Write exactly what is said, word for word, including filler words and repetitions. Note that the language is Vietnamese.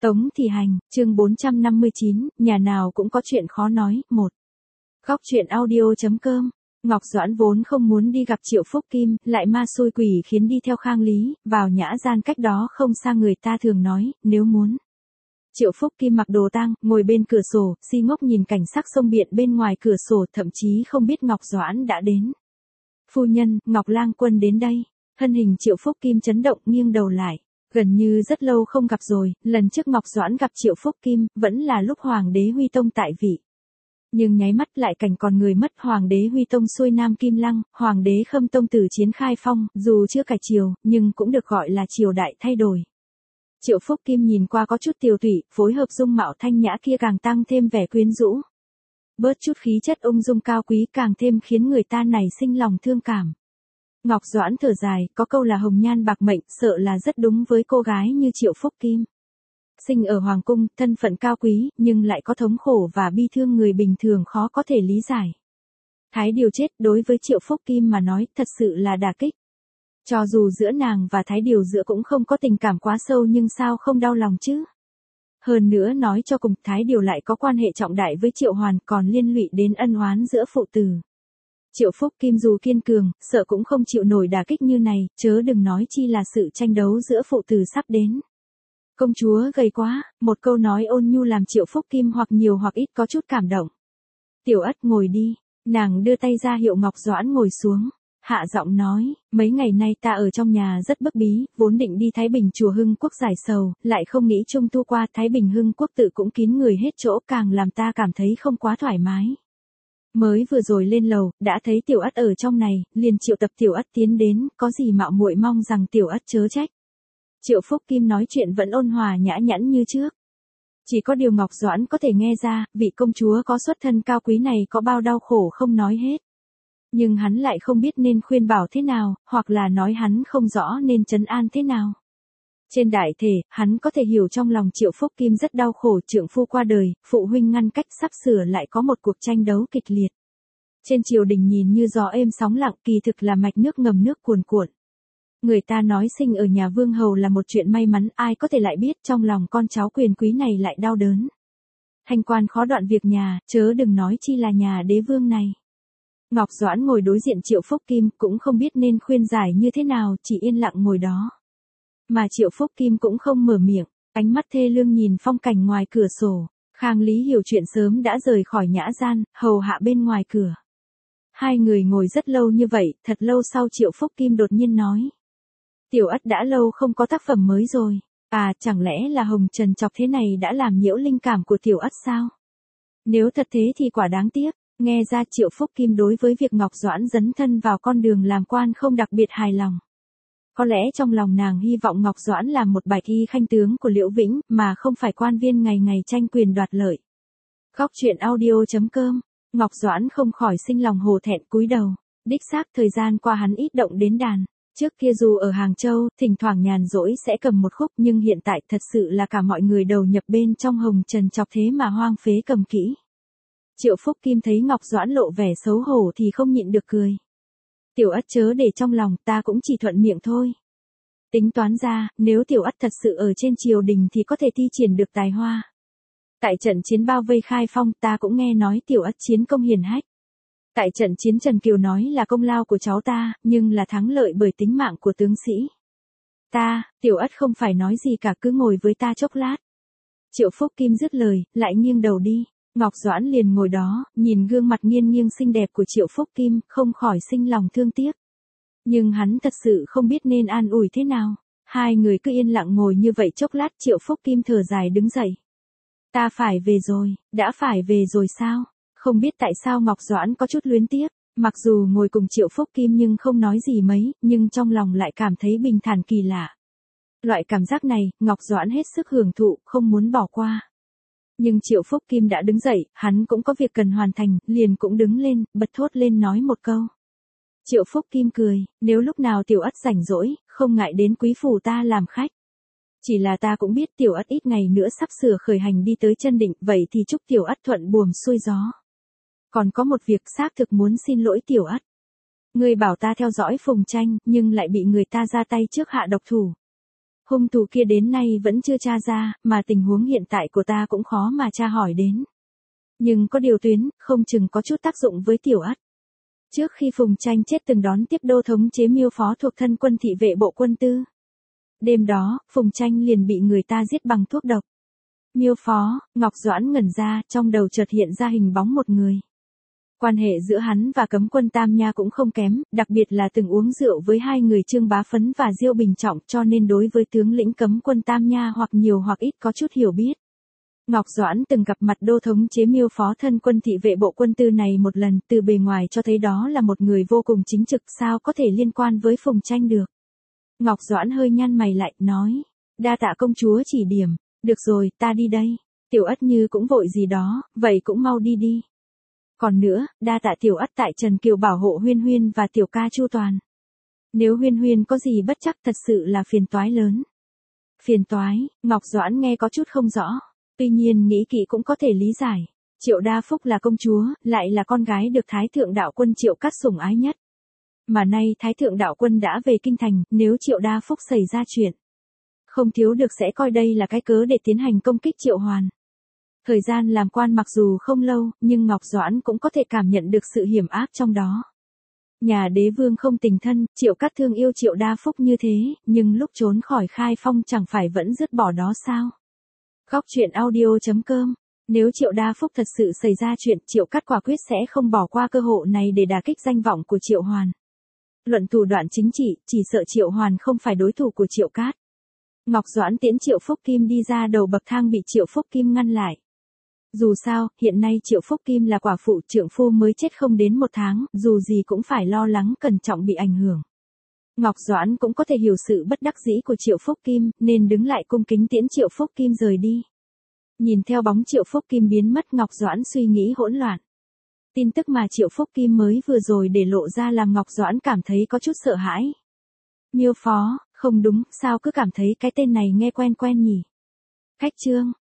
Tống Thị Hành, chương bốn trăm năm mươi chín, nhà nào cũng có chuyện khó nói, một. Góc truyện audio.com. Ngọc Doãn vốn không muốn đi gặp Triệu Phúc Kim, lại ma xui quỷ khiến đi theo Khang Lý, vào nhã gian cách đó không xa người ta thường nói, nếu muốn. Triệu Phúc Kim mặc đồ tang, ngồi bên cửa sổ, si ngốc nhìn cảnh sắc sông biển bên ngoài cửa sổ, thậm chí không biết Ngọc Doãn đã đến. Phu nhân, Ngọc Lang Quân đến đây. Thân hình Triệu Phúc Kim chấn động, nghiêng đầu lại. Gần như rất lâu không gặp rồi, lần trước Ngọc Doãn gặp Triệu Phúc Kim, vẫn là lúc Hoàng đế Huy Tông tại vị. Nhưng nháy mắt lại cảnh còn người mất, Hoàng đế Huy Tông xuôi Nam Kim Lăng, Hoàng đế Khâm Tông tử chiến khai phong, dù chưa cải triều, nhưng cũng được gọi là triều đại thay đổi. Triệu Phúc Kim nhìn qua có chút tiều tụy, phối hợp dung mạo thanh nhã kia càng tăng thêm vẻ quyến rũ. Bớt chút khí chất ung dung cao quý càng thêm khiến người ta nảy sinh lòng thương cảm. Ngọc Doãn thở dài, có câu là hồng nhan bạc mệnh, sợ là rất đúng với cô gái như Triệu Phúc Kim. Sinh ở Hoàng cung, thân phận cao quý, nhưng lại có thống khổ và bi thương người bình thường khó có thể lý giải. Thái Điều chết đối với Triệu Phúc Kim mà nói thật sự là đả kích. Cho dù giữa nàng và Thái Điều giữa cũng không có tình cảm quá sâu nhưng sao không đau lòng chứ. Hơn nữa nói cho cùng Thái Điều lại có quan hệ trọng đại với Triệu Hoàn còn liên lụy đến ân oán giữa phụ tử. Triệu Phúc Kim dù kiên cường, sợ cũng không chịu nổi đả kích như này, chớ đừng nói chi là sự tranh đấu giữa phụ tử sắp đến. Công chúa gầy quá, một câu nói ôn nhu làm Triệu Phúc Kim hoặc nhiều hoặc ít có chút cảm động. Tiểu Ất ngồi đi, nàng đưa tay ra hiệu Ngọc Doãn ngồi xuống, hạ giọng nói, mấy ngày nay ta ở trong nhà rất bức bí, vốn định đi Thái Bình chùa Hưng Quốc giải sầu, lại không nghĩ trung thu qua Thái Bình Hưng Quốc tự cũng kín người hết chỗ càng làm ta cảm thấy không quá thoải mái. Mới vừa rồi lên lầu, đã thấy Tiểu Ất ở trong này, liền triệu tập Tiểu Ất tiến đến, có gì mạo muội mong rằng Tiểu Ất chớ trách. Triệu Phúc Kim nói chuyện vẫn ôn hòa nhã nhặn như trước. Chỉ có điều Ngọc Doãn có thể nghe ra, vị công chúa có xuất thân cao quý này có bao đau khổ không nói hết. Nhưng hắn lại không biết nên khuyên bảo thế nào, hoặc là nói hắn không rõ nên trấn an thế nào. Trên đại thể, hắn có thể hiểu trong lòng Triệu Phúc Kim rất đau khổ, trượng phu qua đời, phụ huynh ngăn cách sắp sửa lại có một cuộc tranh đấu kịch liệt. Trên triều đình nhìn như gió êm sóng lặng kỳ thực là mạch nước ngầm nước cuồn cuộn. Người ta nói sinh ở nhà vương hầu là một chuyện may mắn, ai có thể lại biết trong lòng con cháu quyền quý này lại đau đớn. Thanh quan khó đoạn việc nhà, chớ đừng nói chi là nhà đế vương này. Ngọc Doãn ngồi đối diện Triệu Phúc Kim cũng không biết nên khuyên giải như thế nào, chỉ yên lặng ngồi đó. Mà Triệu Phúc Kim cũng không mở miệng, ánh mắt thê lương nhìn phong cảnh ngoài cửa sổ. Khang Lý hiểu chuyện sớm đã rời khỏi nhã gian, hầu hạ bên ngoài cửa. Hai người ngồi rất lâu như vậy, thật lâu sau Triệu Phúc Kim đột nhiên nói. Tiểu Ất đã lâu không có tác phẩm mới rồi. À, chẳng lẽ là hồng trần chọc thế này đã làm nhiễu linh cảm của Tiểu Ất sao? Nếu thật thế thì quả đáng tiếc. Nghe ra Triệu Phúc Kim đối với việc Ngọc Doãn dấn thân vào con đường làm quan không đặc biệt hài lòng. Có lẽ trong lòng nàng hy vọng Ngọc Doãn làm một bạch y khanh tướng của Liễu Vĩnh, mà không phải quan viên ngày ngày tranh quyền đoạt lợi. Góc truyện audio.com. Ngọc Doãn không khỏi sinh lòng hổ thẹn cúi đầu. Đích xác thời gian qua hắn ít động đến đàn. Trước kia dù ở Hàng Châu, thỉnh thoảng nhàn rỗi sẽ cầm một khúc, nhưng hiện tại thật sự là cả mọi người đầu nhập bên trong hồng trần chọc thế mà hoang phế cầm kỹ. Triệu Phúc Kim thấy Ngọc Doãn lộ vẻ xấu hổ thì không nhịn được cười. Tiểu Ất chớ để trong lòng, ta cũng chỉ thuận miệng thôi. Tính toán ra, nếu Tiểu Ất thật sự ở trên triều đình thì có thể thi triển được tài hoa. Tại trận chiến bao vây khai phong ta cũng nghe nói Tiểu Ất chiến công hiển hách. Tại trận chiến Trần Kiều nói là công lao của cháu ta, nhưng là thắng lợi bởi tính mạng của tướng sĩ. Ta, Tiểu Ất không phải nói gì cả, cứ ngồi với ta chốc lát. Triệu Phúc Kim dứt lời, lại nghiêng đầu đi. Ngọc Doãn liền ngồi đó, nhìn gương mặt nghiêng nghiêng xinh đẹp của Triệu Phúc Kim, không khỏi sinh lòng thương tiếc. Nhưng hắn thật sự không biết nên an ủi thế nào. Hai người cứ yên lặng ngồi như vậy chốc lát, Triệu Phúc Kim thở dài đứng dậy. Ta phải về rồi, đã phải về rồi sao? Không biết tại sao Ngọc Doãn có chút luyến tiếc, mặc dù ngồi cùng Triệu Phúc Kim nhưng không nói gì mấy, nhưng trong lòng lại cảm thấy bình thản kỳ lạ. Loại cảm giác này, Ngọc Doãn hết sức hưởng thụ, không muốn bỏ qua. Nhưng Triệu Phúc Kim đã đứng dậy, hắn cũng có việc cần hoàn thành, liền cũng đứng lên, bật thốt lên nói một câu. Triệu Phúc Kim cười, nếu lúc nào Tiểu Ất rảnh rỗi, không ngại đến quý phủ ta làm khách. Chỉ là ta cũng biết Tiểu Ất ít ngày nữa sắp sửa khởi hành đi tới chân định, vậy thì chúc Tiểu Ất thuận buồm xuôi gió. Còn có một việc xác thực muốn xin lỗi Tiểu Ất. Ngươi bảo ta theo dõi Phùng Tranh, nhưng lại bị người ta ra tay trước hạ độc thủ. Hung thủ kia đến nay vẫn chưa tra ra, mà tình huống hiện tại của ta cũng khó mà tra hỏi đến. Nhưng có điều tuyến, không chừng có chút tác dụng với Tiểu Ất. Trước khi Phùng Tranh chết từng đón tiếp đô thống chế Miêu Phó thuộc thân quân thị vệ bộ quân tư. Đêm đó, Phùng Tranh liền bị người ta giết bằng thuốc độc. Miêu Phó, Ngọc Doãn ngẩn ra, trong đầu chợt hiện ra hình bóng một người. Quan hệ giữa hắn và cấm quân Tam Nha cũng không kém, đặc biệt là từng uống rượu với hai người Trương Bá Phấn và Diêu Bình Trọng, cho nên đối với tướng lĩnh cấm quân Tam Nha hoặc nhiều hoặc ít có chút hiểu biết. Ngọc Doãn từng gặp mặt đô thống chế Miêu Phó thân quân thị vệ bộ quân tư này một lần, từ bề ngoài cho thấy đó là một người vô cùng chính trực, sao có thể liên quan với Phùng Tranh được. Ngọc Doãn hơi nhăn mày lại, nói, đa tạ công chúa chỉ điểm, được rồi, ta đi đây. Tiểu Ất như cũng vội gì đó, vậy cũng mau đi đi. Còn nữa, đa tạ Tiểu Ất tại Trần Kiều bảo hộ Huyên Huyên và Tiểu ca chu toàn. Nếu Huyên Huyên có gì bất chắc thật sự là phiền toái lớn. Phiền toái, Ngọc Doãn nghe có chút không rõ. Tuy nhiên nghĩ kỹ cũng có thể lý giải. Triệu Đa Phúc là công chúa, lại là con gái được Thái Thượng Đạo Quân Triệu Cát sủng ái nhất. Mà nay Thái Thượng Đạo Quân đã về kinh thành, nếu Triệu Đa Phúc xảy ra chuyện, không thiếu được sẽ coi đây là cái cớ để tiến hành công kích Triệu Hoàn. Thời gian làm quan mặc dù không lâu, nhưng Ngọc Doãn cũng có thể cảm nhận được sự hiểm ác trong đó. Nhà đế vương không tình thân, Triệu Cát thương yêu Triệu Đa Phúc như thế, nhưng lúc trốn khỏi Khai Phong chẳng phải vẫn dứt bỏ đó sao? Góc truyện audio chấm com. Nếu Triệu Đa Phúc thật sự xảy ra chuyện, Triệu Cát quả quyết sẽ không bỏ qua cơ hội này để đả kích danh vọng của Triệu Hoàn. Luận thủ đoạn chính trị, chỉ sợ Triệu Hoàn không phải đối thủ của Triệu Cát. Ngọc Doãn tiễn Triệu Phúc Kim đi ra đầu bậc thang bị Triệu Phúc Kim ngăn lại. Dù sao, hiện nay Triệu Phúc Kim là quả phụ, trượng phu mới chết không đến một tháng, dù gì cũng phải lo lắng cẩn trọng bị ảnh hưởng. Ngọc Doãn cũng có thể hiểu sự bất đắc dĩ của Triệu Phúc Kim, nên đứng lại cung kính tiễn Triệu Phúc Kim rời đi. Nhìn theo bóng Triệu Phúc Kim biến mất, Ngọc Doãn suy nghĩ hỗn loạn. Tin tức mà Triệu Phúc Kim mới vừa rồi để lộ ra làm Ngọc Doãn cảm thấy có chút sợ hãi. Miêu Phó, không đúng, sao cứ cảm thấy cái tên này nghe quen quen nhỉ? Cách chương